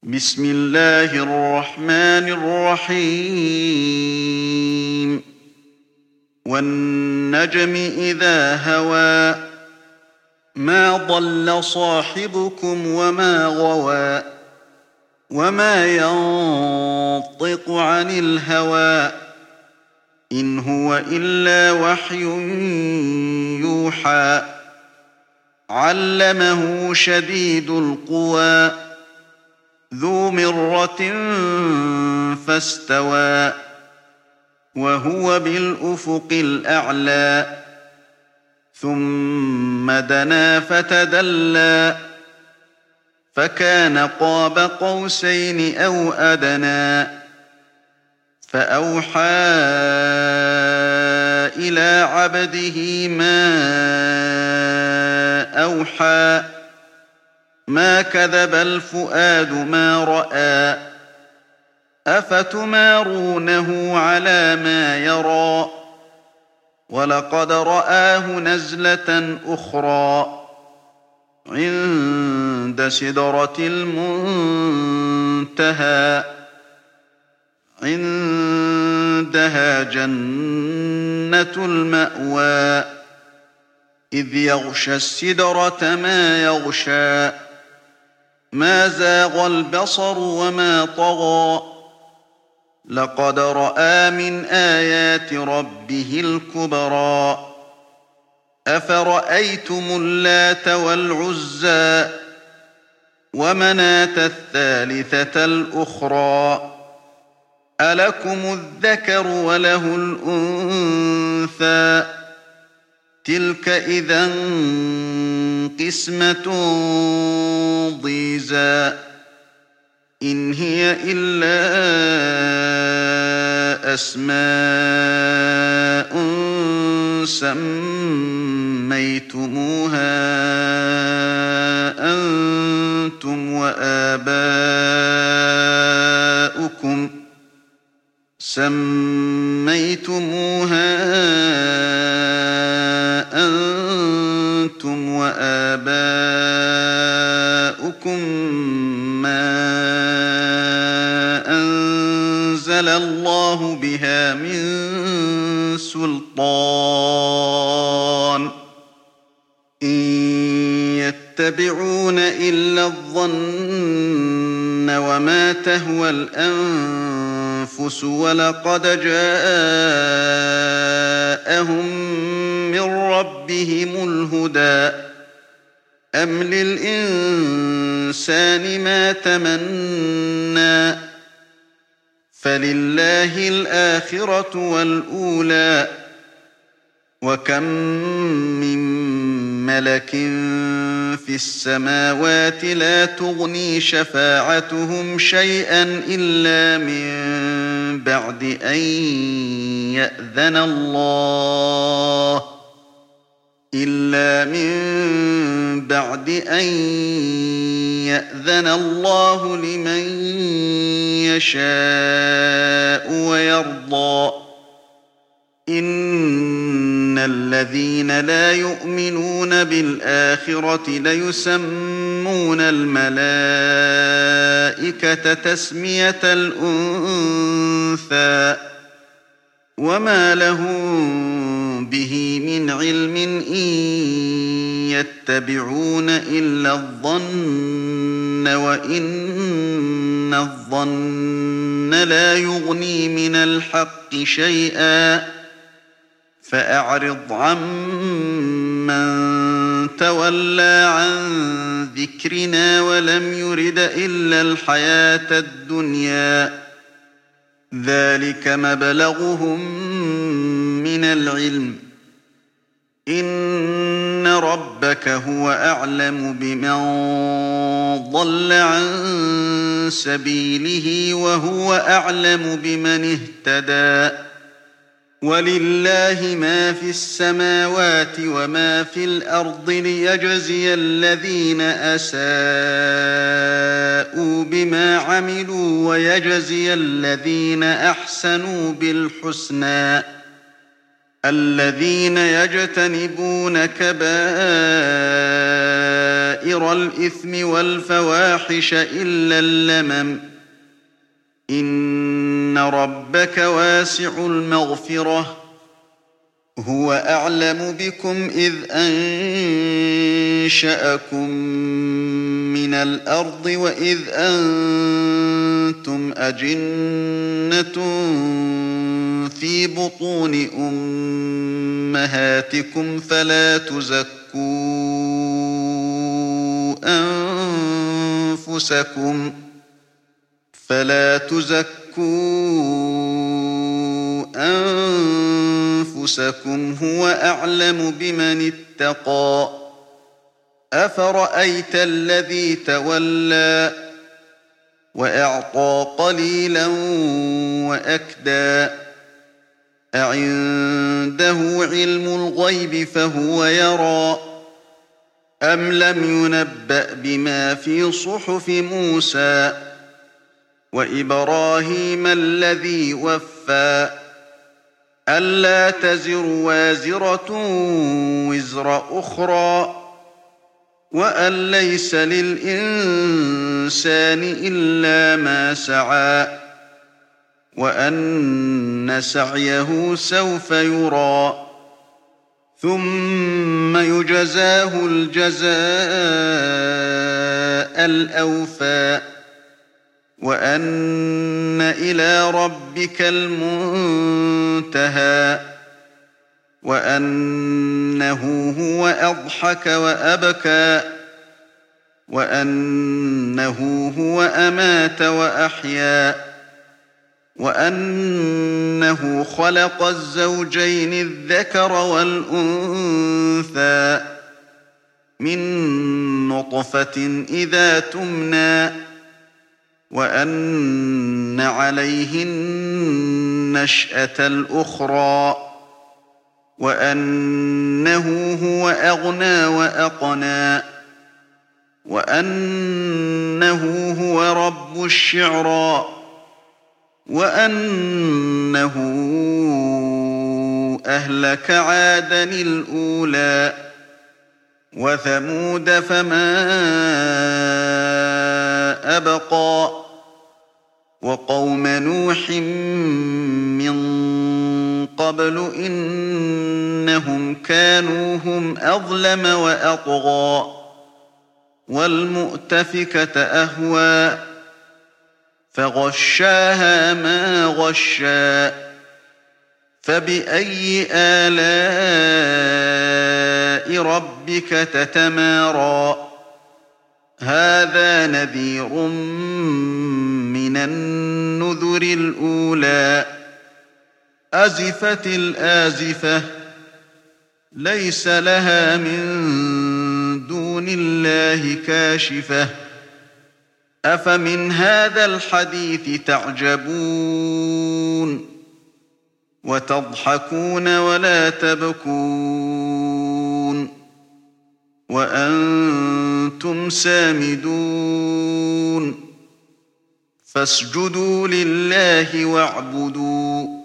بسم الله الرحمن الرحيم والنجم إذا هوى ما ضل صاحبكم وما غوى وما ينطق عن الهوى إن هو إلا وحي يوحى علمه شديد القوى ذو مرة فاستوى وهو بالأفق الأعلى ثم دنا فتدلى فكان قاب قوسين أو أدنى فأوحى إلى عبده ما أوحى ما كذب الفؤاد ما رأى أفتمارونه على ما يرى ولقد رآه نزلة أخرى عند سدرة المنتهى عندها جنة المأوى إذ يغشى السدرة ما يغشى ما زاغ البصر وما طغى لقد رأى من آيات ربه الكبرى أفرأيتم اللات والعزى ومناة الثالثة الأخرى ألكم الذكر وله الأنثى تلك إذا قسمة ضيزى إن هي إلا أسماء سميتموها أنتم وآباؤكم ما أنزل الله بها من سلطان إن يتبعون إلا الظن وما تهوى الأنفس ولقد جاءهم من ربهم الهدى أم للإنسان ما تمنى فلله الآخرة والأولى وكم من ملك في السماوات لا تغني شفاعتهم شيئا إلا من بعد أن يأذن الله لمن يشاء ويرضى إن الذين لا يؤمنون بالآخرة ليسمون الملائكة تسمية الأنثى وما لهم به من علم إن يتبعون إلا الظن وإن الظن لا يغني من الحق شيئا فأعرض عمن تولى عن ذكرنا ولم يرد إلا الحياة الدنيا ذلك مبلغهم من العلم إن ربك هو أعلم بمن ضل عن سبيله وهو أعلم بمن اهتدى ولله ما في السماوات وما في الأرض ليجزي الذين أساءوا بما عملوا ويجزي الذين أحسنوا بالحسنى الذين يجتنبون كبائر الإثم والفواحش إلا اللمم إن ربك واسع المغفرة هو أعلم بكم إذ أنشأكم من الأرض وإذ أنتم أجنة في بطون أمهاتكم فلا تزكوا أنفسكم هو أعلم بمن اتقى أفرأيت الذي تولى وأعطى قليلا وأكدى أعنده علم الغيب فهو يرى أم لم ينبأ بما في صحف موسى وإبراهيم الذي وفى ألا تزر وازرة وزر أخرى وأن ليس للإنسان إلا ما سعى وأن سعيه سوف يرى ثم يجزاه الجزاء الأوفى وأن إلى ربك المنتهى وأنه هو أضحك وأبكى وأنه هو أمات وأحيا وأنه خلق الزوجين الذكر والأنثى من نطفة إذا تمنى وأن عليه النشأة الأخرى وأنه هو أغنى وأقنى وأنه هو رب الشعرى وأنه أهلك عادا الأولى وثمود فما أبقى وقوم نوح من قبل إنهم كانوا هم أظلم وأطغى والمؤتفكة أهوى فغشاها ما غشى فبأي آلاء ربك تتمارى هذا نذير من النذر الأولى أزفت الآزفة ليس لها من دون الله كاشفة أفمن هذا الحديث تعجبون وتضحكون ولا تبكون وأنتم سامدون فاسجدوا لله واعبدوا